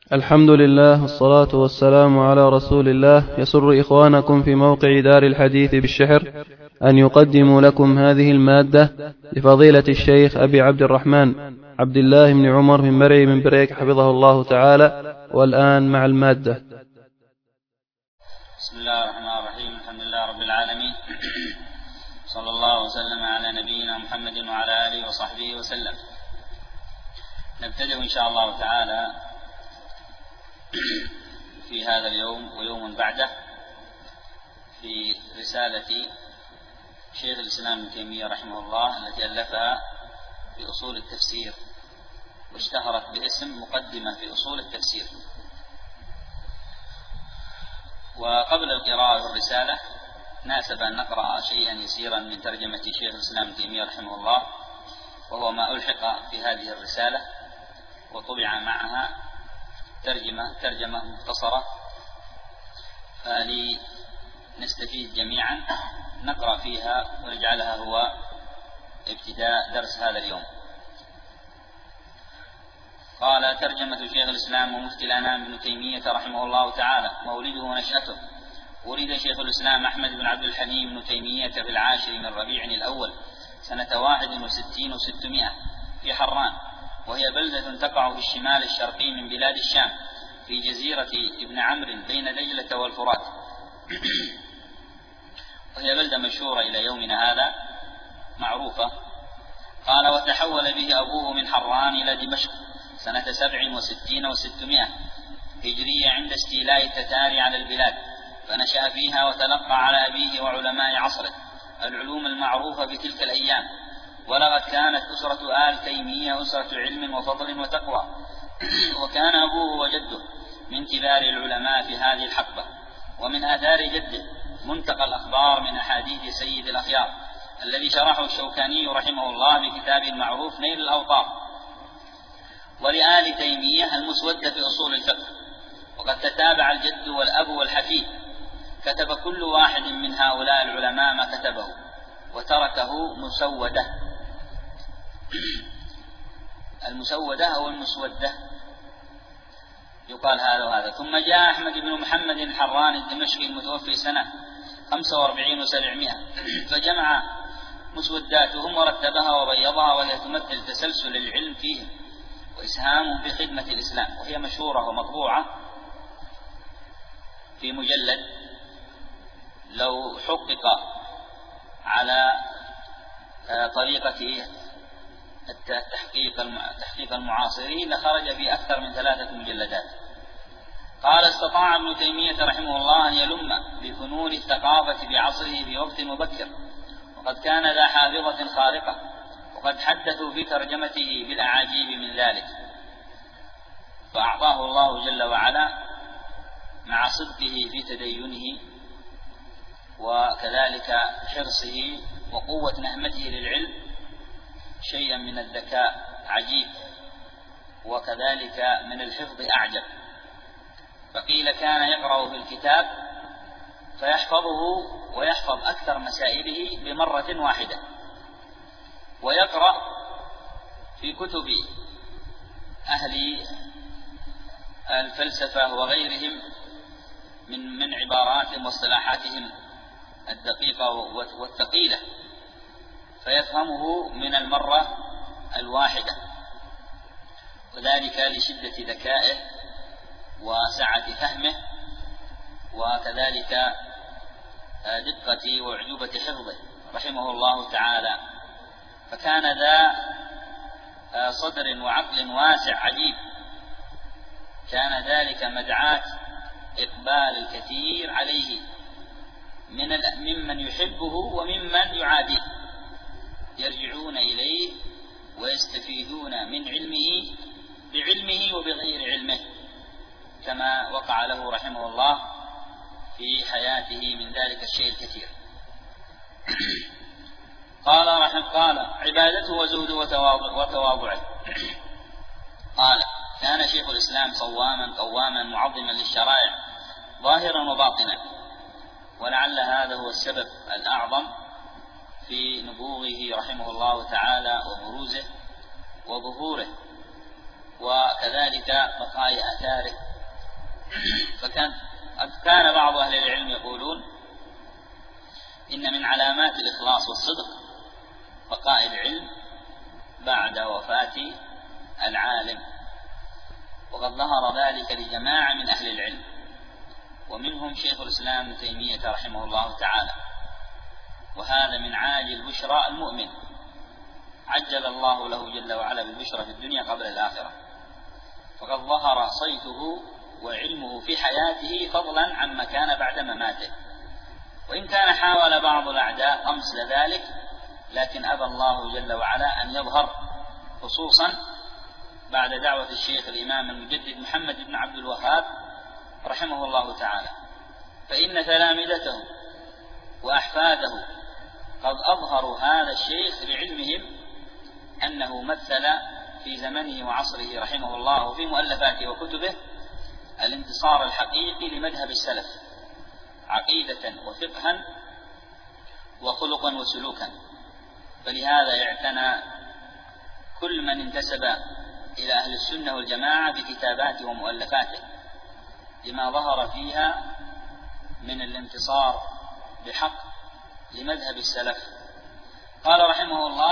الحمد لله والصلاة والسلام على رسول الله. يسر إخوانكم في موقع دار الحديث بالشحر أن يقدموا لكم هذه المادة لفضيلة الشيخ أبي عبد الرحمن عبد الله بن عمر بن مرعي من بريك حفظه الله تعالى. والآن مع المادة. بسم الله الرحمن الرحيم. الحمد لله رب العالمين، صلى الله وسلم على نبينا محمد وعلى آله وصحبه وسلم. نبتدئ إن شاء الله تعالى في هذا اليوم ويوم بعده في رسالة شيخ الإسلام ابن تيمية رحمه الله التي ألفها في أصول التفسير، واشتهرت باسم مقدمة في أصول التفسير. وقبل القراءة بالرسالة ناسب أن نقرأ شيئا يسيرا من ترجمة شيخ الإسلام ابن تيمية رحمه الله، وهو ما ألحق في هذه الرسالة وطبع معها ترجمة مختصرة، فلنستفيد جميعا نقرأ فيها ونجعلها هو ابتداء درس هذا اليوم. قال: ترجمة شيخ الإسلام ومفتي الأنام ابن تيمية رحمه الله تعالى. مولده ونشأته: ولد شيخ الإسلام أحمد بن عبد الحليم ابن تيمية في 10 من ربيع الأول سنة 61 و600 في حران، وهي بلدة تقع في الشمال الشرقي من بلاد الشام في جزيرة ابن عمرو بين دجلة والفرات، وهي بلدة مشهورة إلى يومنا هذا معروفة. قال: وتحول به أبوه من حران إلى دمشق سنة 67 و600 هجرية عند استيلاء التتار على البلاد، فنشأ فيها وتلقى على أبيه وعلماء عصره العلوم المعروفة بتلك الأيام. ولقد كانت أسرة آل تيمية أسرة علم وفضل وتقوى، وكان أبوه وجده من كبار العلماء في هذه الحقبة. ومن آثار جده منتقى الأخبار من أحاديث سيد الأخيار الذي شرحه الشوكاني رحمه الله بكتابه المعروف نيل الأوطار. ولآل تيمية المسودة في أصول الفقه، وقد تتابع الجد والأب والحفيد، كتب كل واحد من هؤلاء العلماء ما كتبه وتركه مسودة. المسودة أو المسودة يقال هذا وهذا. ثم جاء أحمد بن محمد الحراني الدمشقي المتوفي سنة 45 و700 فجمع مسوداتهم ورتبها وبيضها، وهي تمثل تسلسل العلم فيهم وإسهامهم في خدمة الإسلام، وهي مشهورة ومطبوعة في مجلد. لو حقق على طريقة تحقيق المعاصرين لخرج في أكثر من 3 مجلدات. قال: استطاع ابن تيمية رحمه الله أن يلم بفنون الثقافة بعصره في وقت مبكر، وقد كان ذا حافظة خارقة، وقد حدثوا في ترجمته بالأعاجيب من ذلك، فأعطاه الله جل وعلا مع صدقه في تدينه وكذلك حرصه وقوة نهمته للعلم شيئا من الذكاء عجيب، وكذلك من الحفظ أعجب. فقيل كان يقرأ في الكتاب فيحفظه ويحفظ أكثر مسائله بمرة واحدة، ويقرأ في كتب أهل الفلسفة وغيرهم من عباراتهم واصطلاحاتهم الدقيقة والثقيلة، فيفهمه من المرة الواحدة، وذلك لشدة ذكائه وسعة فهمه وكذلك دقة وعجوبة حفظه رحمه الله تعالى. فكان ذا صدر وعقل واسع عجيب، كان ذلك مدعاة إقبال الكثير عليه ممن يحبه وممن يعاديه، يرجعون إليه ويستفيدون من علمه بعلمه وبغير علمه، كما وقع له رحمه الله في حياته من ذلك الشيء الكثير. قال: عبادته وزهده وتواضعه. قال: كان شيخ الإسلام صواما قواما معظما للشرائع ظاهرا وباطنا، ولعل هذا هو السبب الأعظم في نبوغه رحمه الله تعالى وبروزه وظهوره، وكذلك بقاء آثاره قد كان بعض أهل العلم يقولون إن من علامات الإخلاص والصدق بقاء العلم بعد وفاة العالم، وقد ظهر ذلك لجماعة من أهل العلم، ومنهم شيخ الإسلام ابن تيمية رحمه الله تعالى. وهذا من عاجل بشرى المؤمن، عجل الله له جل وعلا بالبشرى في الدنيا قبل الآخرة، فقد ظهر صيته وعلمه في حياته فضلا عما كان بعد مماته. وإن كان حاول بعض الأعداء طمس ذلك، لكن أبى الله جل وعلا أن يظهر، خصوصا بعد دعوة الشيخ الإمام المجدد محمد بن عبد الوهاب رحمه الله تعالى، فإن تلامذته وأحفاده قد أظهروا هذا الشيخ لعلمهم أنه مثل في زمنه وعصره رحمه الله وفي مؤلفاته وكتبه الانتصار الحقيقي لمذهب السلف عقيدة وفقها وخلقا وسلوكا. فلهذا يعتنى كل من انتسب إلى أهل السنة والجماعة بكتاباته ومؤلفاته لما ظهر فيها من الانتصار بحق لمذهب السلف. قال رحمه الله: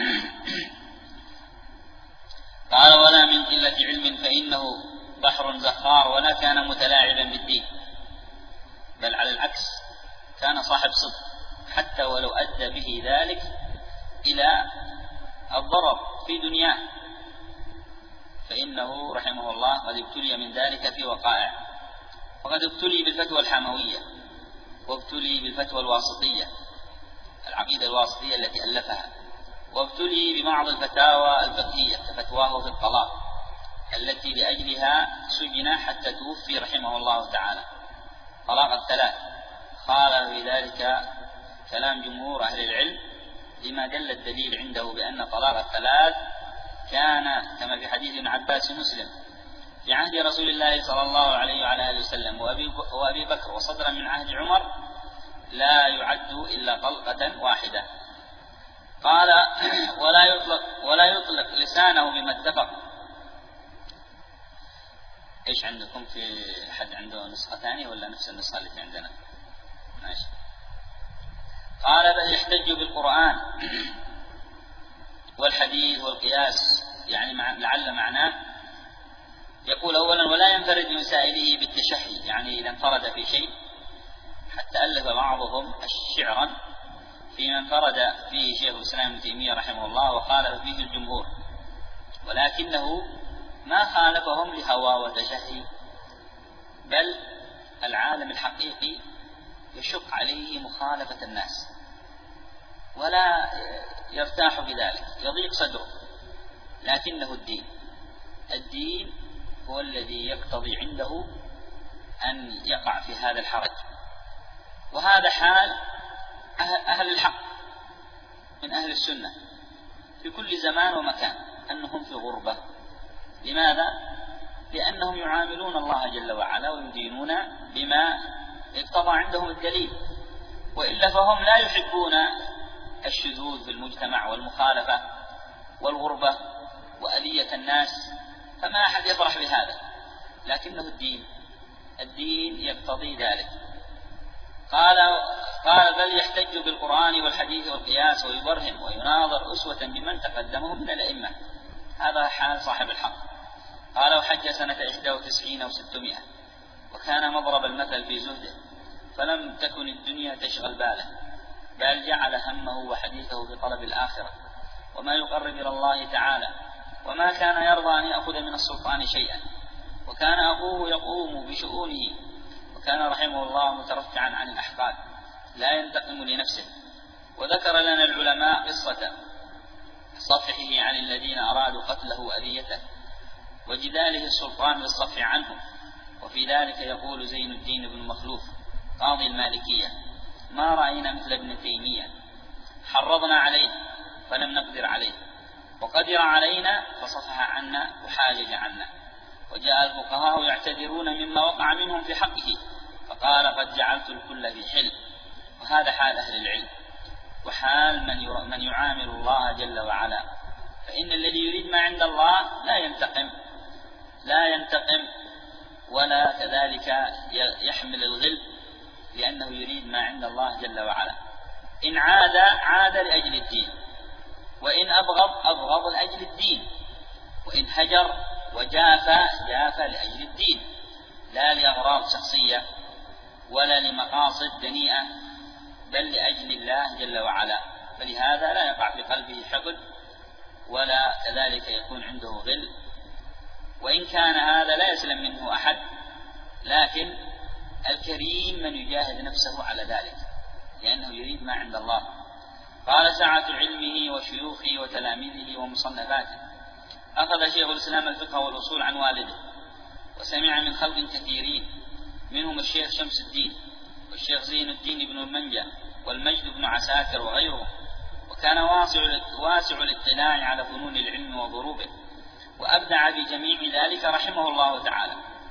قال: ولا من قلة علم فإنه بحر زخار، ولا كان متلاعبا بالدين، بل على العكس كان صاحب صدق، حتى ولو أدى به ذلك إلى الضرر في دنياه، فإنه رحمه الله قد ابتلي من ذلك في وقائع، وقد ابتلي بالفتوى الحموية، وابتلي بالفتوى الواسطية العقيدة الواسطية التي ألفها، وابتلي ببعض الفتاوى الفقهية كفتواه في الطلاق التي لأجلها سجن حتى توفي رحمه الله تعالى، طلاق الثلاث. قال في ذلك كلام جمهور أهل العلم، لما دل الدليل عنده بأن طلاق الثلاث كان كما في حديث ابن عباس مسلم في عهد رسول الله صلى الله عليه وعلى آله وسلم وأبي بكر، وصدرا من عهد عمر، لا يعد إلا طلقة واحدة. قال: ولا يطلق لسانه بما اتفق. إيش عندكم؟ في حد عنده نسخة ثانية ولا نفس النسخة التي عندنا؟ ماشي. قال: بل يحتج بالقرآن والحديث والقياس، يعني لعل معناه يقول أولا: ولا ينفرد من سائله بالتشهي، يعني إذا انفرد في شيء، حتى ألف بعضهم شعرا فيما انفرد فيه شيخ الإسلام ابن تيمية رحمه الله وخالف فيه الجمهور، ولكنه ما خالفهم لهوى وتشهي، بل العالم الحقيقي يشق عليه مخالفة الناس ولا يرتاح بذلك، يضيق صدره، لكنه الدين هو الذي يقتضي عنده أن يقع في هذا الحرج. وهذا حال أهل الحق من أهل السنة في كل زمان ومكان، أنهم في غربة. لماذا؟ لأنهم يعاملون الله جل وعلا ويدينون بما اقتضى عندهم الدليل، وإلا فهم لا يحبون الشذوذ في المجتمع والمخالفة والغربة وأذية الناس، فما أحد يفرح بهذا، لكنه الدين يقتضي ذلك. قال: بل يحتج بالقرآن والحديث والقياس ويبرهن ويناظر أسوة بمن تقدمه من الأئمة. هذا حال صاحب الحق. قال: وحج سنة 91 و600، وكان مضرب المثل في زهده، فلم تكن الدنيا تشغل باله، بل جعل همه وحديثه بطلب الآخرة وما يقرب إلى الله تعالى، وما كان يرضى أن يأخذ من السلطان شيئا، وكان أبوه يقوم بشؤونه، وكان رحمه الله مترفعا عن الأحقاد لا ينتقم لنفسه. وذكر لنا العلماء قصة صفحه عن الذين أرادوا قتله وأذيته، وجداله السلطان بالصفح عنهم. وفي ذلك يقول زين الدين بن مخلوف قاضي المالكية: ما رأينا مثل ابن تيمية، حرضنا عليه فلم نقدر عليه، وقدر علينا فصفح عنا وحاجج عنا. وجاء الفقهاء يعتذرون مما وقع منهم في حقه، فقال: قد جعلت الكل في حل. وهذا حال أهل العلم، وحال من يعامل الله جل وعلا، فإن الذي يريد ما عند الله لا ينتقم ولا كذلك يحمل الغل لأنه يريد ما عند الله جل وعلا. إن عاد لأجل الدين، وإن أبغض لأجل الدين، وإن هجر جاف لأجل الدين، لا لأغراض شخصية ولا لمقاصد دنيئة، بل لأجل الله جل وعلا. فلهذا لا يقع في قلبه حقد ولا كذلك يكون عنده غل. وإن كان هذا لا يسلم منه أحد، لكن الكريم من يجاهد نفسه على ذلك لأنه يريد ما عند الله. قال سعة علمه وشيوخه وتلاميذه ومصنفاته. أخذ شيخ الإسلام الفقه والأصول عن والده، وسمع من خلق كثيرين، منهم الشيخ شمس الدين والشيخ زين الدين بن المنجى والمجد بن عساكر وغيرهم، وكان واسع الاطلاع على فنون العلم وضروبه، وأبدع بجميع ذلك رحمه الله تعالى.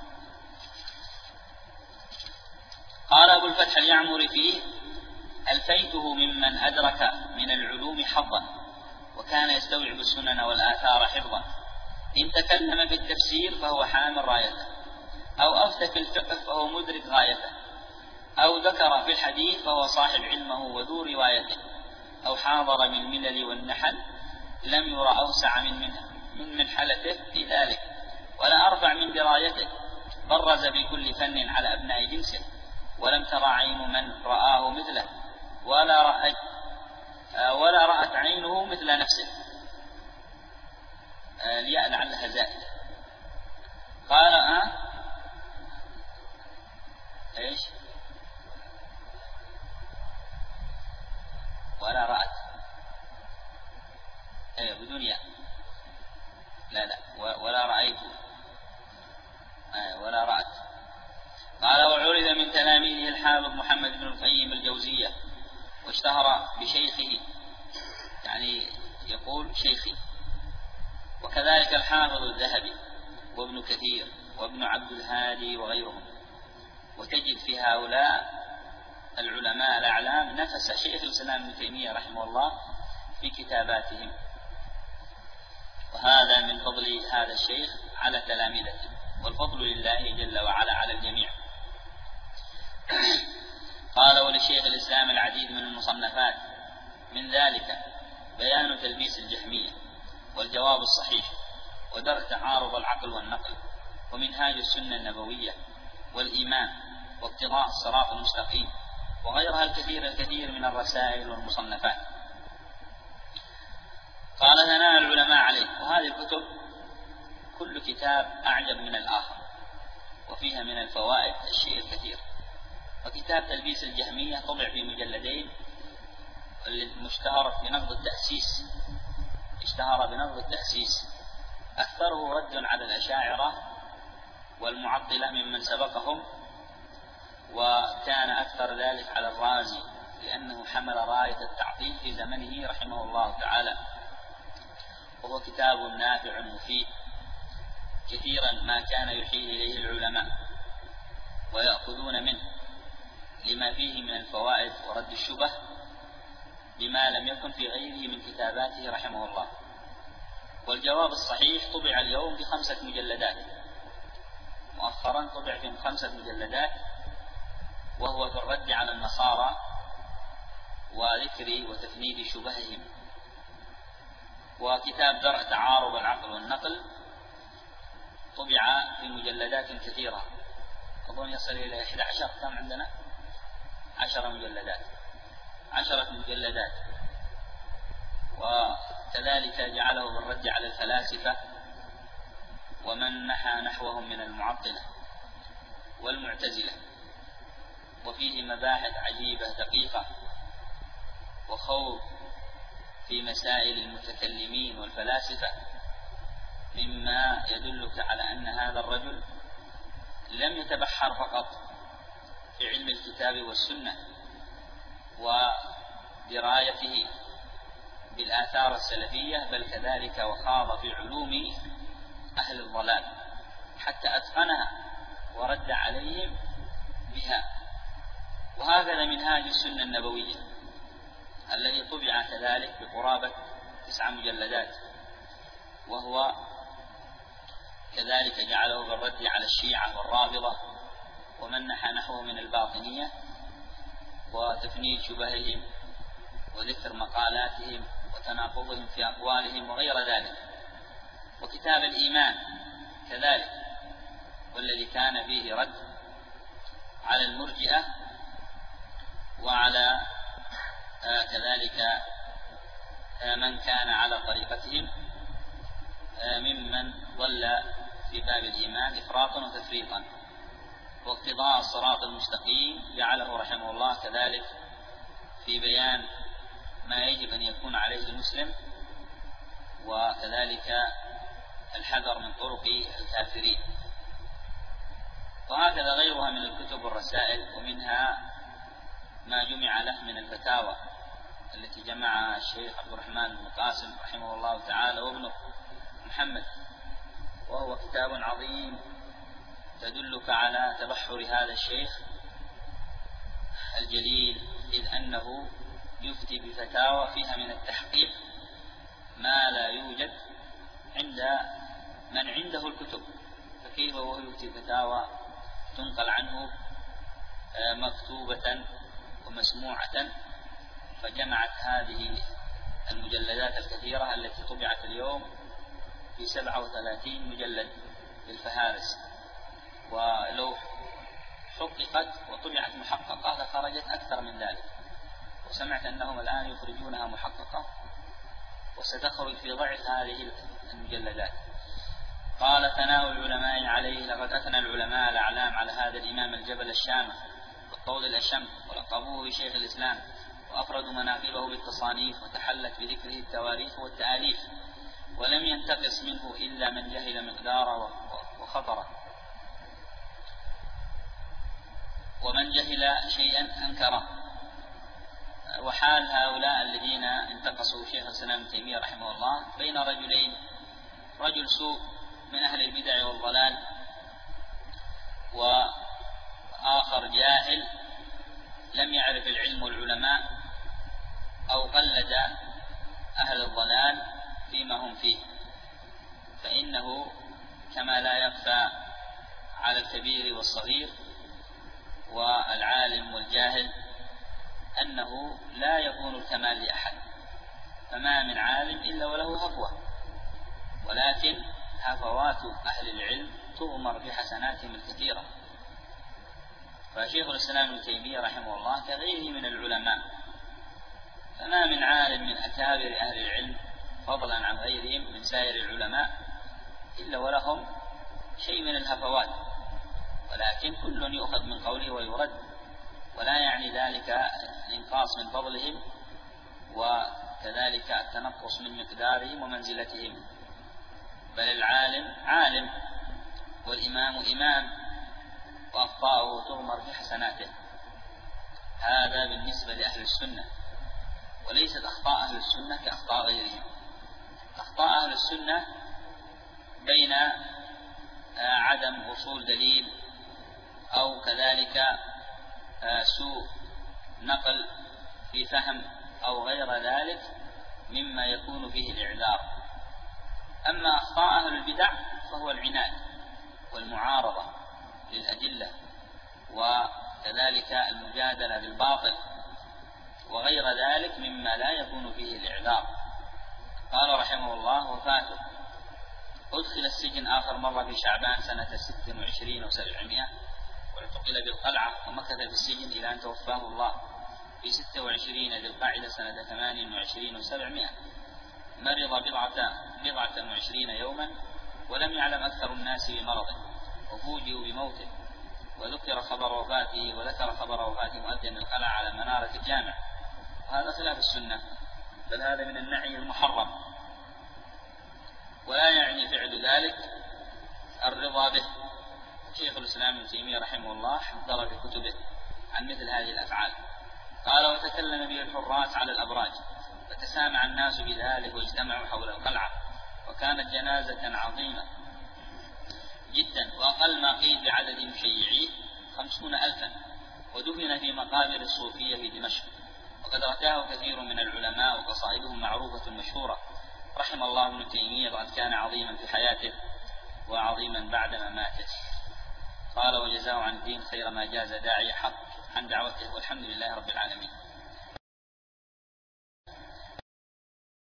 قال أبو الفتح اليعمري فيه: ألفيته ممن أدرك من العلوم حظا، وكان يستوعب السنن والآثار حفظا. إن تكلم بالتفسير فهو حامل رايته، أو أفتى في الفقه فهو مدرك غايته، أو ذكر في الحديث فهو صاحب علمه وذو روايته، أو حاضر من الملل والنحل لم ير أوسع من منحلته في ذلك، ولا أرفع من درايته. برز بكل فن على أبناء جنسه، ولم ترى عين من رآه مثله، ولا رأت عينه مثل نفسه. الياء لعلها زائدة. قال ايش؟ ولا رأت بدون ياء، لا ولا رأيت ولا رأت. قال: وعرف من تلاميذه الحافظ محمد بن القيم الجوزية، واشتهر بشيخه، يعني يقول شيخي، وكذلك الحافظ الذهبي وابن كثير وابن عبد الهادي وغيرهم. وتجد في هؤلاء العلماء الأعلام نفس شيخ الإسلام ابن تيمية رحمه الله في كتاباتهم، وهذا من فضل هذا الشيخ على تلامذته، والفضل لله جل وعلا على الجميع. قال: ولشيخ الإسلام العديد من المصنفات، من ذلك بيان تلبيس الجهمية، والجواب الصحيح، ودرء تعارض العقل والنقل، ومنهاج السنة النبوية، والإيمان، واقتضاء الصراط المستقيم، وغيرها الكثير من الرسائل والمصنفات. قال: ثناء العلماء عليه. وهذه الكتب كل كتاب أعجب من الآخر، وفيها من الفوائد الشيء الكثير. وكتاب تلبيس الجهمية طبع في مجلدين، المشتهر بنقد التأسيس، اشتهر بنقد التأسيس، أكثره رد على الأشاعرة والمعطلة ممن سبقهم، وكان أكثر ذلك على الرازي، لأنه حمل راية التعطيل في زمنه رحمه الله تعالى. وهو كتاب نافع مفيد، كثيرا ما كان يحيل إليه العلماء ويأخذون منه لما فيه من الفوائد ورد الشبه بما لم يكن في غيره من كتاباته رحمه الله. والجواب الصحيح طبع اليوم ب5 مجلدات، مؤخرا طبع في 5 مجلدات، وهو في الرد على النصارى وذكر وتفنيد شبههم. وكتاب درء تعارض العقل والنقل طبع في مجلدات كثيرة، أظن يصل إلى 11، كم عندنا 10 مجلدات، 10 مجلدات. وكذلك جعله بالرد على الفلاسفة ومن نحى نحوهم من المعطلة والمعتزلة، وفيه مباحث عجيبة دقيقة وخوض في مسائل المتكلمين والفلاسفة، مما يدلك على أن هذا الرجل لم يتبحر فقط في علم الكتاب والسنة ودرايته بالآثار السلفية، بل كذلك وخاض في علوم أهل الضلال حتى أتقنها ورد عليهم بها. وهكذا منهاج السنة النبوية الذي طبع كذلك بقرابة 9 مجلدات، وهو كذلك جعله بالرد على الشيعة والرافضة ومن نحى نحوه من الباطنية، وتفنيد شبههم وذكر مقالاتهم وتناقضهم في أقوالهم وغير ذلك. وكتاب الإيمان كذلك، والذي كان فيه رد على المرجئة وعلى كذلك من كان على طريقتهم ممن ضل في باب الإيمان إفراطا وتفريطا. واقتضاء الصراط المستقيم جعله رحمه الله كذلك في بيان ما يجب أن يكون عليه المسلم، وكذلك الحذر من طرق الكافرين. وهكذا غيرها من الكتب والرسائل، ومنها ما جمع له من الفتاوى التي جمعها الشيخ عبد الرحمن بن قاسم رحمه الله تعالى وابنه محمد، وهو كتاب عظيم تدلك على تبحر هذا الشيخ الجليل، إذ أنه يفتي بفتاوى فيها من التحقيق ما لا يوجد عند من عنده الكتب، فكيف وهو يفتي فتاوى تنقل عنه مكتوبة ومسموعة. فجمعت هذه المجلدات الكثيرة التي طبعت اليوم في 37 مجلد بالفهارس، ولو حققت وطبعت محققة لخرجت أكثر من ذلك، وسمعت أنهم الآن يخرجونها محققة وستخرج في ضعف هذه المجلدات. قال: ثناء العلماء عليه: لقد أثنى العلماء الأعلام على هذا الإمام الجبل الشامخ والطول الأشم، ولقبوه بشيخ الإسلام، وأفردوا مناقبه بالتصانيف، وتحلت بذكره التواريخ والتآليف، ولم ينتقص منه إلا من جهل مقداره وخطره، ومن جهل شيئا أنكره. وحال هؤلاء الذين انتقصوا شيخ الإسلام ابن تيمية رحمه الله بين رجلين: رجل سوء من أهل البدع والضلال، وآخر جاهل لم يعرف العلم والعلماء، أو قلد أهل الضلال فيما هم فيه. فإنه كما لا يخفى على الكبير والصغير والعالم والجاهل أنه لا يكون الكمال لأحد، فما من عالم إلا وله هفوة، ولكن هفوات أهل العلم تؤمر بحسناتهم الكثيرة. فشيخ الإسلام ابن تيمية رحمه الله كغيره من العلماء، فما من عالم من أكابر أهل العلم فضلا عن غيرهم من سائر العلماء إلا ولهم شيء من الهفوات، ولكن كل يؤخذ من قوله ويرد، ولا يعني ذلك الإنقاص من فضلهم وكذلك التنقص من مقدارهم ومنزلتهم، بل العالم عالم والإمام إمام، وأخطاؤه تغمر في حسناته. هذا بالنسبة لأهل السنة، وليست أخطاء أهل السنة كأخطاء غيرهم. أخطاء أهل السنة بين عدم وصول دليل، أو كذلك سوء نقل في فهم، أو غير ذلك مما يكون فيه الإعذار. أما أخطاء أهل البدع فهو العناد والمعارضة للأدلة، وكذلك المجادلة بالباطل، وغير ذلك مما لا يكون فيه الإعذار. قال رحمه الله: وفاته: أدخل السجن آخر مرة في شعبان سنة 26 و700، واعتقل بالقلعة، ومكث في السجن إلى أن توفاه الله في 26 ذي القعدة سنة 28 و700. مرض بضعة وعشرين يوما، ولم يعلم أكثر الناس بمرضه، وفوجئوا بموته، وذكر خبر وفاته مؤذن القلعة على منارة الجامع. وهذا خلاف السنة، بل هذا من النعي المحرم، ولا يعني فعل ذلك الرضا به. شيخ الإسلام ابن تيمية رحمه الله حذر في كتبه عن مثل هذه الأفعال. قال: وتكلم به الحراس على الأبراج، فتسامع الناس بذلك واجتمعوا حول القلعة، وكانت جنازة عظيمة جدا، وأقل ما قيل بعدد مشيعيه 50,000، ودفن في مقابر الصوفية في دمشق، وقد رثاه كثير من العلماء، وقصائدهم معروفة مشهورة. رحم الله ابن تيمية، وقد كان عظيما في حياته، وعظيما بعد مماته. قال: وجزاه عن الدين خير ما جاز داعي حق عن دعوته، والحمد لله رب العالمين.